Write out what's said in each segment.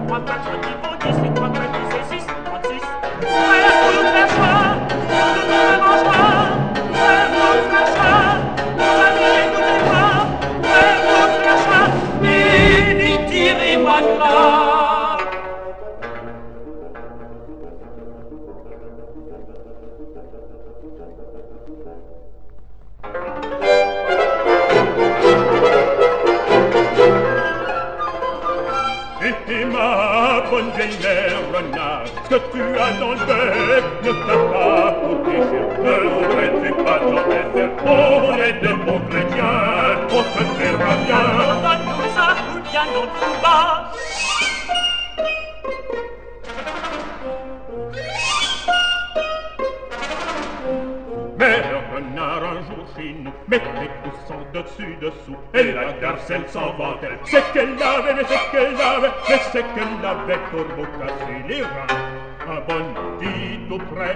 3, 4, 10, 10, 3, 4, 10, 6, 36. Ouais, tout la joie, tout le mangeoire. Ouais, tout la joie, mon ami, écoutez-moi. Ouais, tout la joie, et tirez-moi de là. Et ma bonne vieille mère renard, ce que tu as dans le bec ne t'a pas protégé. Ne regrette pas ton maître, on est de bons chrétiens, on te fera bien. Donne-nous ça, ou bien non tout bas. Mère renard un jour chez nous, mettait poussant dessus-dessous, et la garcelle s'en vantait. C'est qu'elle avait, mais c'est qu'elle avait, mais c'est qu'elle avait pour vous casser les reins. Un bon dit tout près.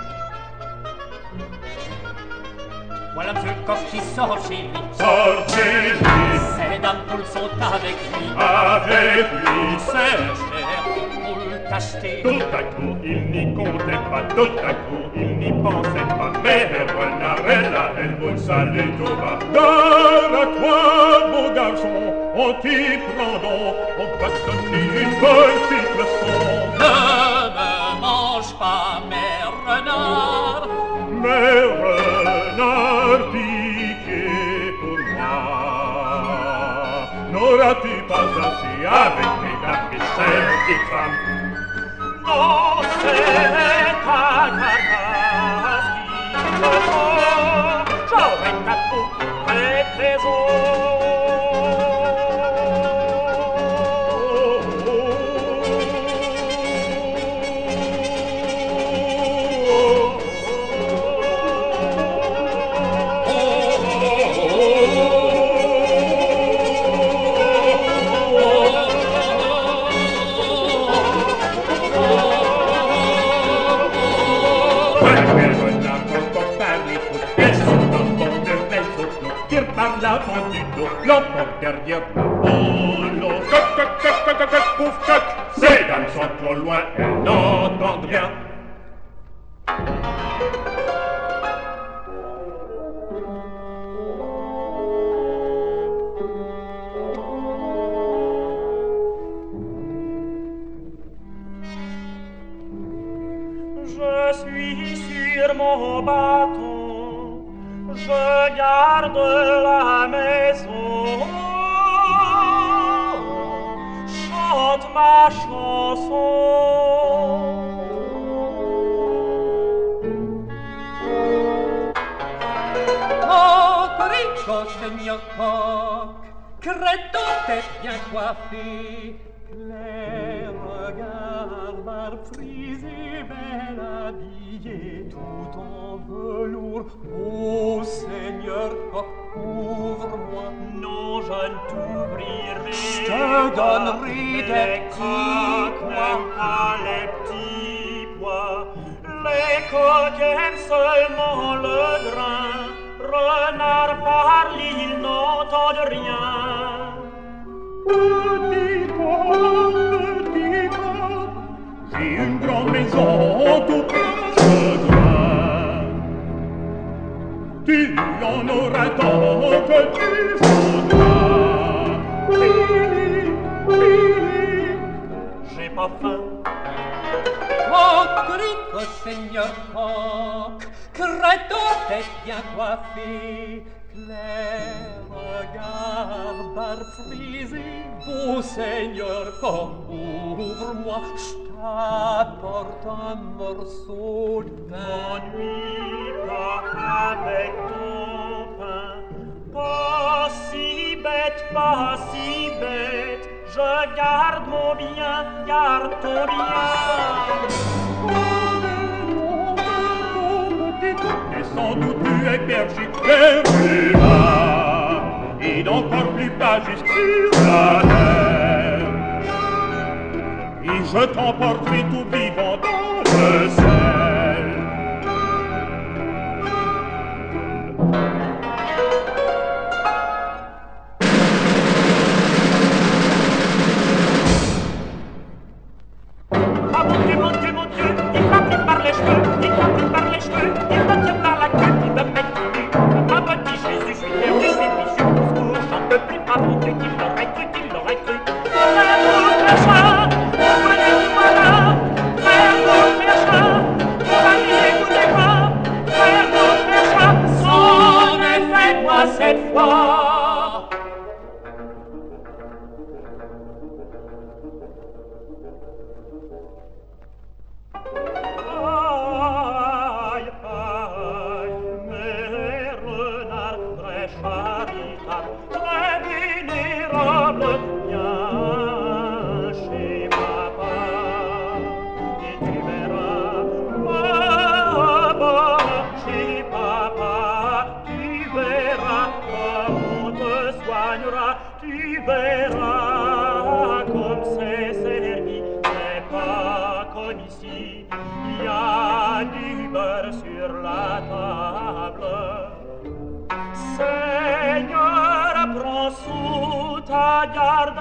Voilà monsieur le coq qui sort chez lui. Sortez-lui, Ces dames poules sont avec lui. avec lui. C'est cher pour t'acheter. Tout à coup, il n'y comptait pas, tout à coup, il n'y pensait pas. Mais renard, elle vous salue tout bas. Gare à toi, beau garçon, on t'y prend donc, on va te donner une petite leçon. Ne me mange pas, mère renard. Mais renard, piqué pour moi. N'auras-tu pas assez avec tes dames et ces petites femmes? Non, c'est ta carcasse qui me faut. J'aurai ta peau près tes par l'avant du dos, l'emporte derrière la polo. Coq, pouf, coq, ces dames sont trop loin, elles n'entendent rien. Je suis sur mon bâton. Je garde la maison, chante ma chanson. Oh, rico seigneur coq, credo t'es bien coiffé, clair regard, barbe frisée, belle habillée, tout en velours. Ô Seigneur, coq, ouvre-moi. Non, je ne t'ouvrirai. Je te donnerai des petits pois. Pas les petits pois. Les coqs aiment seulement le grain. Renard parle, ils n'entendent rien. Petit coq, j'ai une grande maison tout près de toi. Tu en auras tant que tu voudras. Fili, fili, j'ai pas faim. Oh, rico seigneur coq, credo t'es bien coiffé, clair regard, barbe frisée, beau seigneur coq, ouvre-moi, je t'apporte un morceau de pain. M'ennuie pas avec ton pain, pas si bête, pas si bête. Je garde mon bien, garde ton bien. Et sans doute tu es berger vers plus bas, et d'encore plus bas jusque sur la terre. Et je t'emporterai tout vivant dans le ciel. Cette fois aïe, aïe, mes renards très charitables, très vénérables, viens chez papa, et tu verras, papa, chez papa, tu verras comme on te soignera, tu verras comme c'est servi, c'est pas comme ici, il y a du beurre sur la table. Seigneur, prends sous ta garde,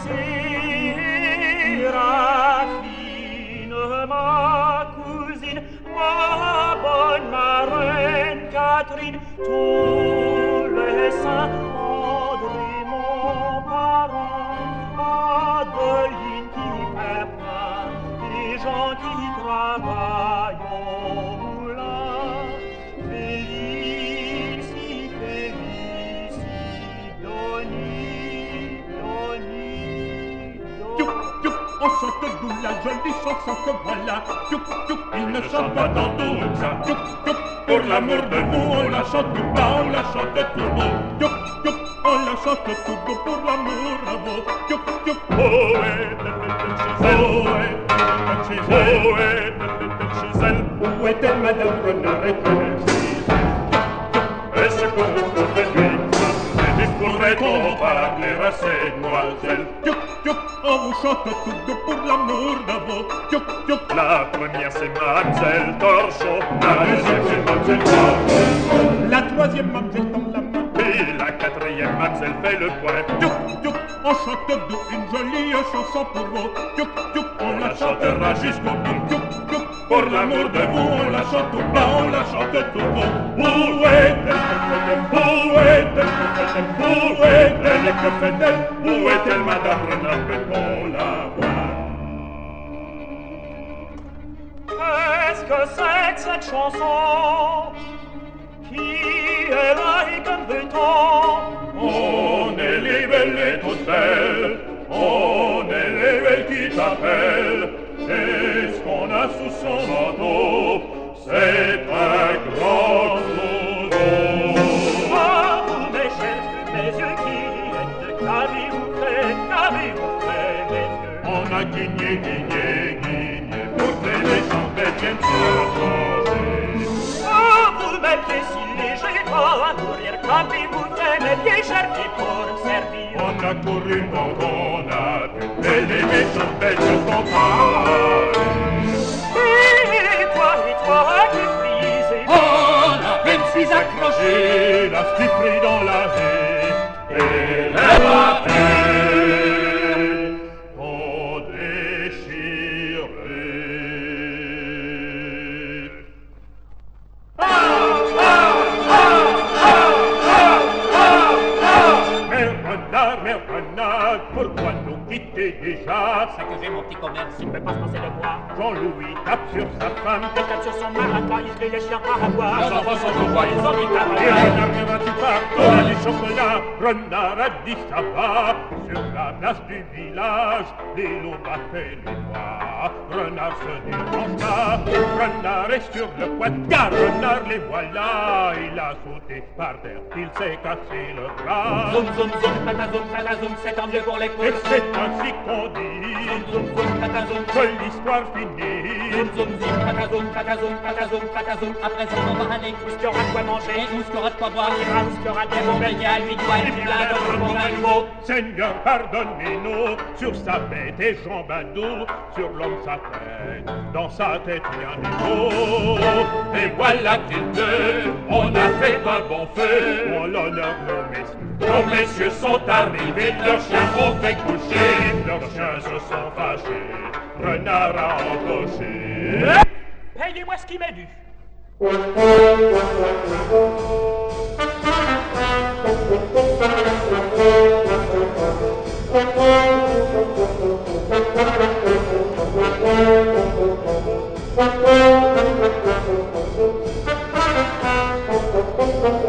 Séraphine, ma cousine, ma bonne marraine Catherine, tous les saints, André, mon parent, Adeline qui fait pain, les gens qui travaillent au moulin, Félicie, Félicie, Doni, Doni, Tchouk, tchouk, on chante d'où la jolie chanson que voilà. Tchouk, tchouk, il ne chante pas dans tout ça. Tchouk, tchouk, pour l'amour de vous, on la chante tout bas, on la chante tout haut. Tchouk, tchouk, on la chante tout beau pour l'amour de vous. Tchouk, tchouk, oh, chez elle. Où est-elle, Madame Renard, est-elle chez elle? Est-ce qu'on pourrait lui et pourrait-on parler à ces demoiselles? Tchouk, tchouk, on vous chante tout doux pour l'amour de vous. Tchouk, tchouk, la première c'est Mademoiselle Torchon, la deuxième c'est Mademoiselle Torchon, la troisième Mademoiselle tend la main, et la quatrième Mademoiselle fait le point. Tchouk, tchouk, on chante doux une jolie chanson pour vous. Tchouk, tchouk, on la chantera jusqu'au bout. Tchouk, tchouk, pour l'amour de vous, on la chante tout bas, on la chante tout haut. Où est-elle? Où est-elle? Où est-elle? Que fait-elle? Où est-elle, Madame Renard? Peut-on la voir? Qu'est-ce que c'est que cette chanson? Qui est là et que veut-on? On est les belles et toutes belles, on est les belles qui t'appellent. Et ce qu'on a sous son manteau, c'est un grand trousseau. Ah, vous, mes chers, mes yeux qui viennent, qu'avez-vous fait, mes yeux? On a guigné, guigné, guigné, pour que les méchants bêtes viennent se changer. Ah, vous, mes pieds si légers, à courir, qu'avez-vous fait, mes pieds chers, qui pour servir? On a couru quand on a pu, et les méchants bêtes se sont parés. Et toi, qui frisez? Oh, la peine suis accroché, la suis pris dans la haie, et les papiers ont déchiré. Mère renard, pourquoi nous quitter déjà? C'est que j'ai mon petit commerce, il ne peut pas se passer de moi. Jean-Louis tape sur sa femme, Il tape sur son maraca, il fait les chiens à boire. Les enfants sont au bois, ils ont mis à et Renard viendra-tu pas? On a du chocolat, Renard a dit ça va. Sur la place du village, les loups battaient les doigts. Renard se dérange pas, Renard est sur le point, car Renard les voilà. Il a sauté par terre, il s'est cassé le bras. Zoom, zoom, zoom, patazoum, c'est tant mieux pour les Et coups. c'est ainsi qu'on dit Zoom, zoom, patazoum, que l'histoire finit. zoom, zoom, zoom, patazoum. À présent, on va aller où est-ce qu'il y aura de quoi manger, où est-ce qu'il y aura de quoi boire. On ira où est-ce qu'il y aura des bons beignets, lui doit Et être puis là dans le monde à nouveau. Seigneur, pardonnez-nous sur sa bête et jambes à dos, sur l'homme sa tête, dans sa tête rien n'est beau. Et voilà qu'il deux, on a fait un bon feu, en l'honneur de nos messieurs. Nos messieurs sont arrivés, leurs chiens ont fait coucher, leurs chiens se sont fâchés, Renard a empoché. Payez-moi ce qui m'est dû. Thank you. Thank you.